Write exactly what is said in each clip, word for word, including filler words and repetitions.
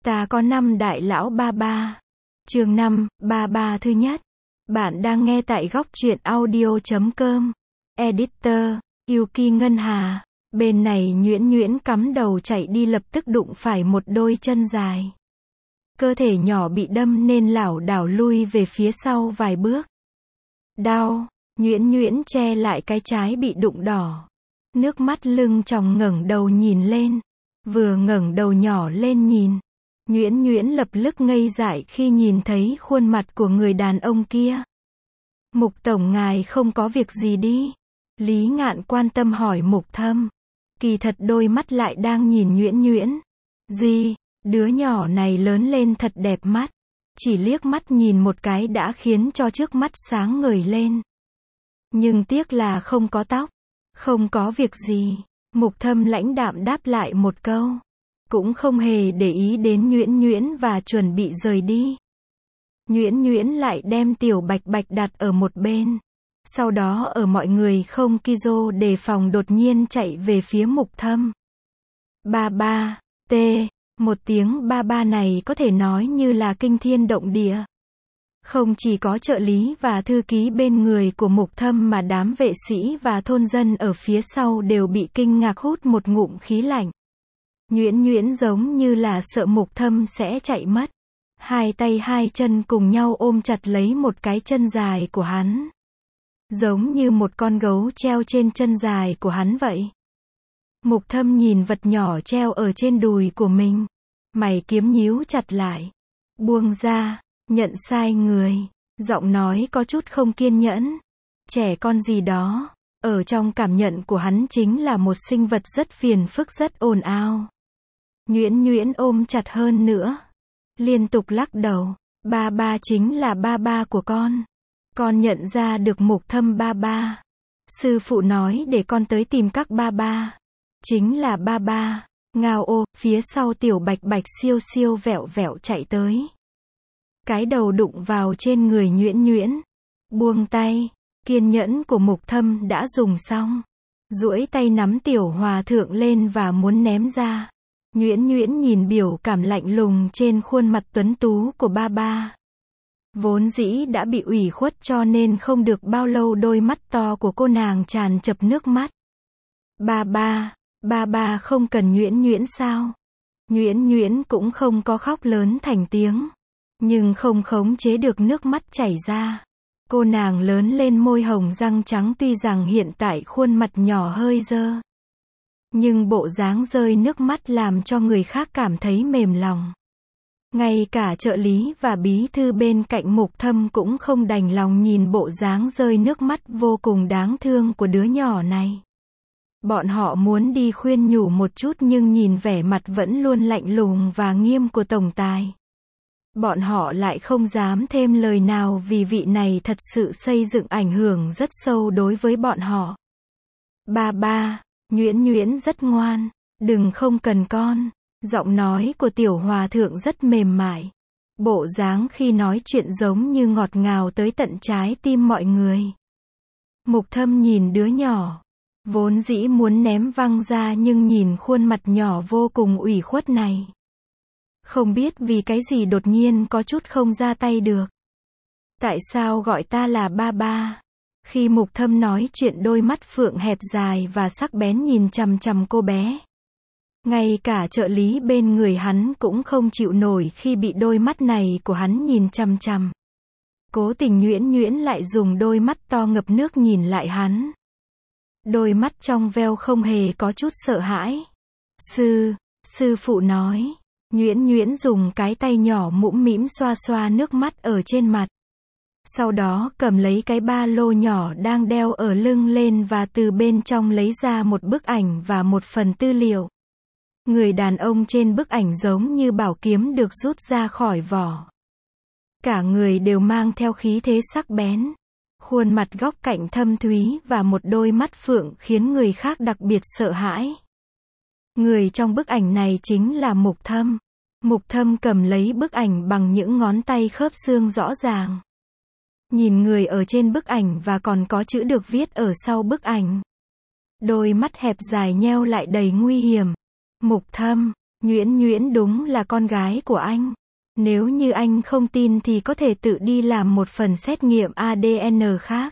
Ta có năm đại lão ba ba. Chương năm, ba ba thứ nhất. Bạn đang nghe tại góc truyện audio chấm com. Editor, Yuki Ngân Hà. Bên này Nhuyễn Nhuyễn cắm đầu chạy đi lập tức đụng phải một đôi chân dài. Cơ thể nhỏ bị đâm nên lảo đảo lui về phía sau vài bước. Đau, Nhuyễn Nhuyễn che lại cái trái bị đụng đỏ. Nước mắt lưng tròng ngẩng đầu nhìn lên. Vừa ngẩng đầu nhỏ lên nhìn. Nhuyễn Nhuyễn lập tức ngây dại khi nhìn thấy khuôn mặt của người đàn ông kia. Mục tổng ngài không có việc gì đi? Lý Ngạn quan tâm hỏi Mục Thâm. Kỳ thật đôi mắt lại đang nhìn Nhuyễn Nhuyễn. Gì, đứa nhỏ này lớn lên thật đẹp mắt. Chỉ liếc mắt nhìn một cái đã khiến cho trước mắt sáng ngời lên. Nhưng tiếc là không có tóc. Không có việc gì. Mục Thâm lãnh đạm đáp lại một câu. Cũng không hề để ý đến Nhuyễn Nhuyễn và chuẩn bị rời đi. Nhuyễn Nhuyễn lại đem Tiểu Bạch Bạch đặt ở một bên. Sau đó ở mọi người không kizo đề phòng đột nhiên chạy về phía Mục Thâm. Ba ba, tê, một tiếng ba ba này có thể nói như là kinh thiên động địa. Không chỉ có trợ lý và thư ký bên người của Mục Thâm mà đám vệ sĩ và thôn dân ở phía sau đều bị kinh ngạc hút một ngụm khí lạnh. Nhuyễn Nhuyễn giống như là sợ Mục Thâm sẽ chạy mất. Hai tay hai chân cùng nhau ôm chặt lấy một cái chân dài của hắn. Giống như một con gấu treo trên chân dài của hắn vậy. Mục Thâm nhìn vật nhỏ treo ở trên đùi của mình. Mày kiếm nhíu chặt lại. Buông ra, nhận sai người. Giọng nói có chút không kiên nhẫn. Trẻ con gì đó. Ở trong cảm nhận của hắn chính là một sinh vật rất phiền phức rất ồn ào. Nhuyễn Nhuyễn ôm chặt hơn nữa. Liên tục lắc đầu. Ba ba chính là ba ba của con. Con nhận ra được Mục Thâm ba ba. Sư phụ nói để con tới tìm các ba ba. Chính là ba ba. Ngao ô, phía sau Tiểu Bạch Bạch siêu siêu vẹo vẹo chạy tới. Cái đầu đụng vào trên người Nhuyễn Nhuyễn. Buông tay. Kiên nhẫn của Mục Thâm đã dùng xong. Duỗi tay nắm Tiểu Hòa Thượng lên và muốn ném ra. Nhuyễn Nhuyễn nhìn biểu cảm lạnh lùng trên khuôn mặt tuấn tú của ba ba. Vốn dĩ đã bị ủy khuất cho nên không được bao lâu đôi mắt to của cô nàng tràn chập nước mắt. Ba ba, ba ba không cần Nhuyễn Nhuyễn sao? Nhuyễn Nhuyễn cũng không có khóc lớn thành tiếng. Nhưng không khống chế được nước mắt chảy ra. Cô nàng lớn lên môi hồng răng trắng tuy rằng hiện tại khuôn mặt nhỏ hơi dơ. Nhưng bộ dáng rơi nước mắt làm cho người khác cảm thấy mềm lòng. Ngay cả trợ lý và bí thư bên cạnh Mục Thâm cũng không đành lòng nhìn bộ dáng rơi nước mắt vô cùng đáng thương của đứa nhỏ này. Bọn họ muốn đi khuyên nhủ một chút nhưng nhìn vẻ mặt vẫn luôn lạnh lùng và nghiêm của tổng tài. Bọn họ lại không dám thêm lời nào vì vị này thật sự xây dựng ảnh hưởng rất sâu đối với bọn họ. Ba ba, Nhuyễn Nhuyễn rất ngoan, đừng không cần con. Giọng nói của Tiểu Hòa Thượng rất mềm mại. Bộ dáng khi nói chuyện giống như ngọt ngào tới tận trái tim mọi người. Mục Thâm nhìn đứa nhỏ. Vốn dĩ muốn ném văng ra nhưng nhìn khuôn mặt nhỏ vô cùng ủy khuất này. Không biết vì cái gì đột nhiên có chút không ra tay được. Tại sao gọi ta là ba ba? Khi Mục Thâm nói chuyện đôi mắt phượng hẹp dài và sắc bén nhìn chằm chằm cô bé. Ngay cả trợ lý bên người hắn cũng không chịu nổi khi bị đôi mắt này của hắn nhìn chằm chằm. Cố tình Nhuyễn Nhuyễn lại dùng đôi mắt to ngập nước nhìn lại hắn. Đôi mắt trong veo không hề có chút sợ hãi. Sư, sư phụ nói. Nhuyễn Nhuyễn dùng cái tay nhỏ mũm mĩm xoa xoa nước mắt ở trên mặt. Sau đó cầm lấy cái ba lô nhỏ đang đeo ở lưng lên và từ bên trong lấy ra một bức ảnh và một phần tư liệu. Người đàn ông trên bức ảnh giống như bảo kiếm được rút ra khỏi vỏ. Cả người đều mang theo khí thế sắc bén. Khuôn mặt góc cạnh thâm thúy và một đôi mắt phượng khiến người khác đặc biệt sợ hãi. Người trong bức ảnh này chính là Mục Thâm. Mục Thâm cầm lấy bức ảnh bằng những ngón tay khớp xương rõ ràng. Nhìn người ở trên bức ảnh và còn có chữ được viết ở sau bức ảnh. Đôi mắt hẹp dài nheo lại đầy nguy hiểm. Mục Thâm, Nhuyễn Nhuyễn đúng là con gái của anh. Nếu như anh không tin thì có thể tự đi làm một phần xét nghiệm a đê en khác.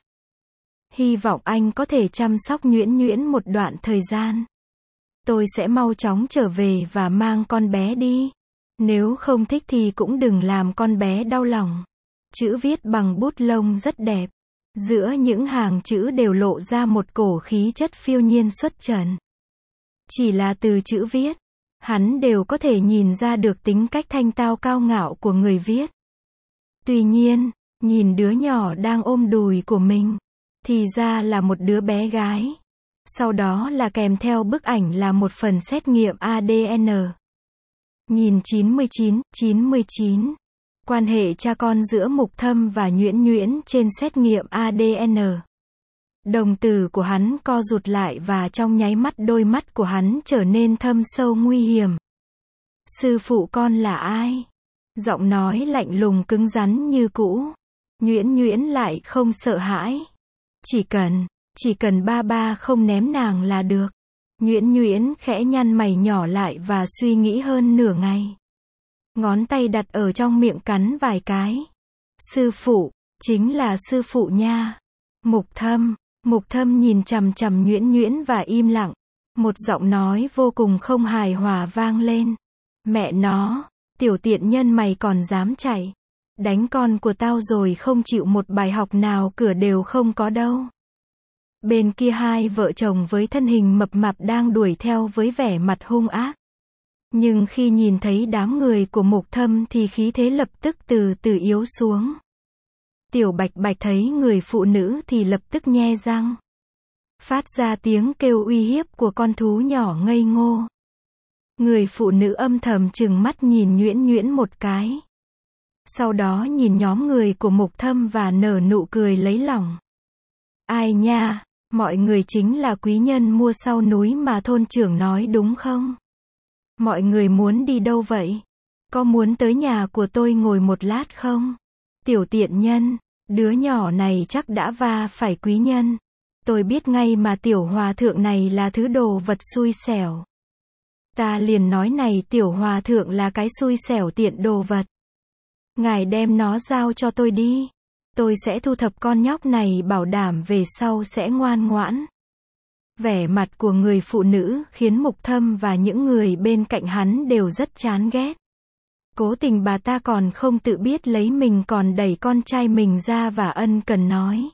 Hy vọng anh có thể chăm sóc Nhuyễn Nhuyễn một đoạn thời gian. Tôi sẽ mau chóng trở về và mang con bé đi. Nếu không thích thì cũng đừng làm con bé đau lòng. Chữ viết bằng bút lông rất đẹp. Giữa những hàng chữ đều lộ ra một cổ khí chất phiêu nhiên xuất trần. Chỉ là từ chữ viết, hắn đều có thể nhìn ra được tính cách thanh tao cao ngạo của người viết. Tuy nhiên, nhìn đứa nhỏ đang ôm đùi của mình, thì ra là một đứa bé gái. Sau đó là kèm theo bức ảnh là một phần xét nghiệm a đê en. Nhìn chín mươi chín, chín mươi chín. Quan hệ cha con giữa Mục Thâm và Nhuyễn Nhuyễn trên xét nghiệm a đê en. Đồng tử của hắn co rụt lại và trong nháy mắt đôi mắt của hắn trở nên thâm sâu nguy hiểm. Sư phụ con là ai? Giọng nói lạnh lùng cứng rắn như cũ. Nhuyễn Nhuyễn lại không sợ hãi. Chỉ cần, chỉ cần ba ba không ném nàng là được. Nhuyễn Nhuyễn khẽ nhăn mày nhỏ lại và suy nghĩ hơn nửa ngày. Ngón tay đặt ở trong miệng cắn vài cái. Sư phụ, chính là sư phụ nha. Mục Thâm, Mục Thâm nhìn chằm chằm Nhuyễn Nhuyễn và im lặng. Một giọng nói vô cùng không hài hòa vang lên. Mẹ nó, tiểu tiện nhân mày còn dám chạy. Đánh con của tao rồi không chịu một bài học nào cửa đều không có đâu. Bên kia hai vợ chồng với thân hình mập mạp đang đuổi theo với vẻ mặt hung ác. Nhưng khi nhìn thấy đám người của Mục Thâm thì khí thế lập tức từ từ yếu xuống. Tiểu Bạch Bạch thấy người phụ nữ thì lập tức nhe răng. Phát ra tiếng kêu uy hiếp của con thú nhỏ ngây ngô. Người phụ nữ âm thầm trừng mắt nhìn Nhuyễn Nhuyễn một cái. Sau đó nhìn nhóm người của Mục Thâm và nở nụ cười lấy lòng. Ai nha, mọi người chính là quý nhân mua sau núi mà thôn trưởng nói đúng không? Mọi người muốn đi đâu vậy? Có muốn tới nhà của tôi ngồi một lát không? Tiểu tiện nhân, đứa nhỏ này chắc đã va phải quý nhân. Tôi biết ngay mà tiểu hòa thượng này là thứ đồ vật xui xẻo. Ta liền nói này tiểu hòa thượng là cái xui xẻo tiện đồ vật. Ngài đem nó giao cho tôi đi. Tôi sẽ thu thập con nhóc này bảo đảm về sau sẽ ngoan ngoãn. Vẻ mặt của người phụ nữ khiến Mục Thâm và những người bên cạnh hắn đều rất chán ghét. Cố tình bà ta còn không tự biết lấy mình còn đẩy con trai mình ra và ân cần nói.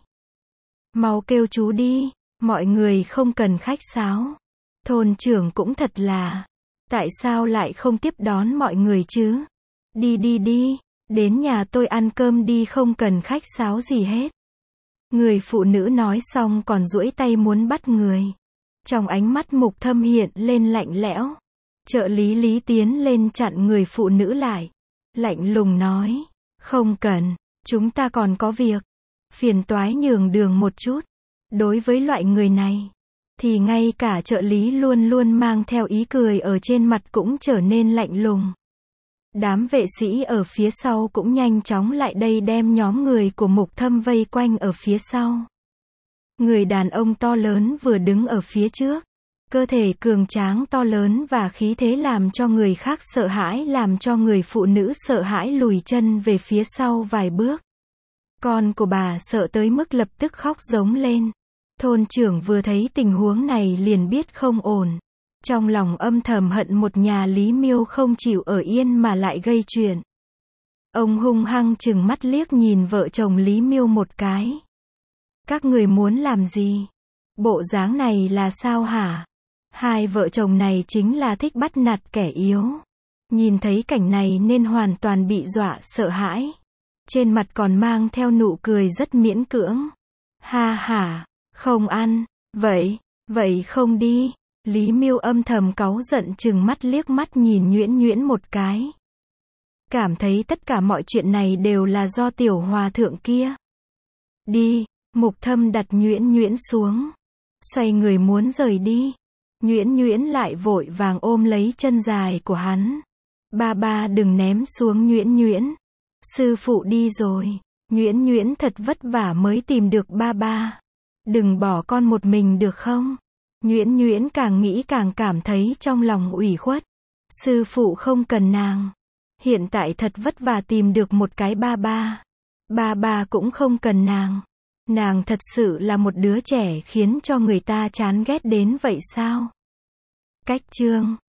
Mau kêu chú đi, mọi người không cần khách sáo. Thôn trưởng cũng thật là, tại sao lại không tiếp đón mọi người chứ? Đi đi đi, đến nhà tôi ăn cơm đi không cần khách sáo gì hết. Người phụ nữ nói xong còn duỗi tay muốn bắt người. Trong ánh mắt Mục Thâm hiện lên lạnh lẽo. Trợ lý Lý tiến lên chặn người phụ nữ lại. Lạnh lùng nói, không cần, chúng ta còn có việc. Phiền toái nhường đường một chút. Đối với loại người này, thì ngay cả trợ lý luôn luôn mang theo ý cười ở trên mặt cũng trở nên lạnh lùng. Đám vệ sĩ ở phía sau cũng nhanh chóng lại đây đem nhóm người của Mục Thâm vây quanh ở phía sau. Người đàn ông to lớn vừa đứng ở phía trước. Cơ thể cường tráng to lớn và khí thế làm cho người khác sợ hãi, làm cho người phụ nữ sợ hãi lùi chân về phía sau vài bước. Con của bà sợ tới mức lập tức khóc giống lên. Thôn trưởng vừa thấy tình huống này liền biết không ổn. Trong lòng âm thầm hận một nhà Lý Miêu không chịu ở yên mà lại gây chuyện. Ông hung hăng trừng mắt liếc nhìn vợ chồng Lý Miêu một cái. Các người muốn làm gì? Bộ dáng này là sao hả? Hai vợ chồng này chính là thích bắt nạt kẻ yếu. Nhìn thấy cảnh này nên hoàn toàn bị dọa sợ hãi. Trên mặt còn mang theo nụ cười rất miễn cưỡng. Ha ha, không ăn, vậy, vậy không đi. Lý Miêu âm thầm cáu giận trừng mắt liếc mắt nhìn Nhuyễn Nhuyễn một cái. Cảm thấy tất cả mọi chuyện này đều là do tiểu hòa thượng kia. Đi, Mục Thâm đặt Nhuyễn Nhuyễn xuống. Xoay người muốn rời đi. Nhuyễn Nhuyễn lại vội vàng ôm lấy chân dài của hắn. Ba ba đừng ném xuống Nhuyễn Nhuyễn. Sư phụ đi rồi. Nhuyễn Nhuyễn thật vất vả mới tìm được ba ba. Đừng bỏ con một mình được không? Nhuyễn Nhuyễn càng nghĩ càng cảm thấy trong lòng ủy khuất. Sư phụ không cần nàng. Hiện tại thật vất vả tìm được một cái ba ba. Ba ba cũng không cần nàng. Nàng thật sự là một đứa trẻ khiến cho người ta chán ghét đến vậy sao? Cách chương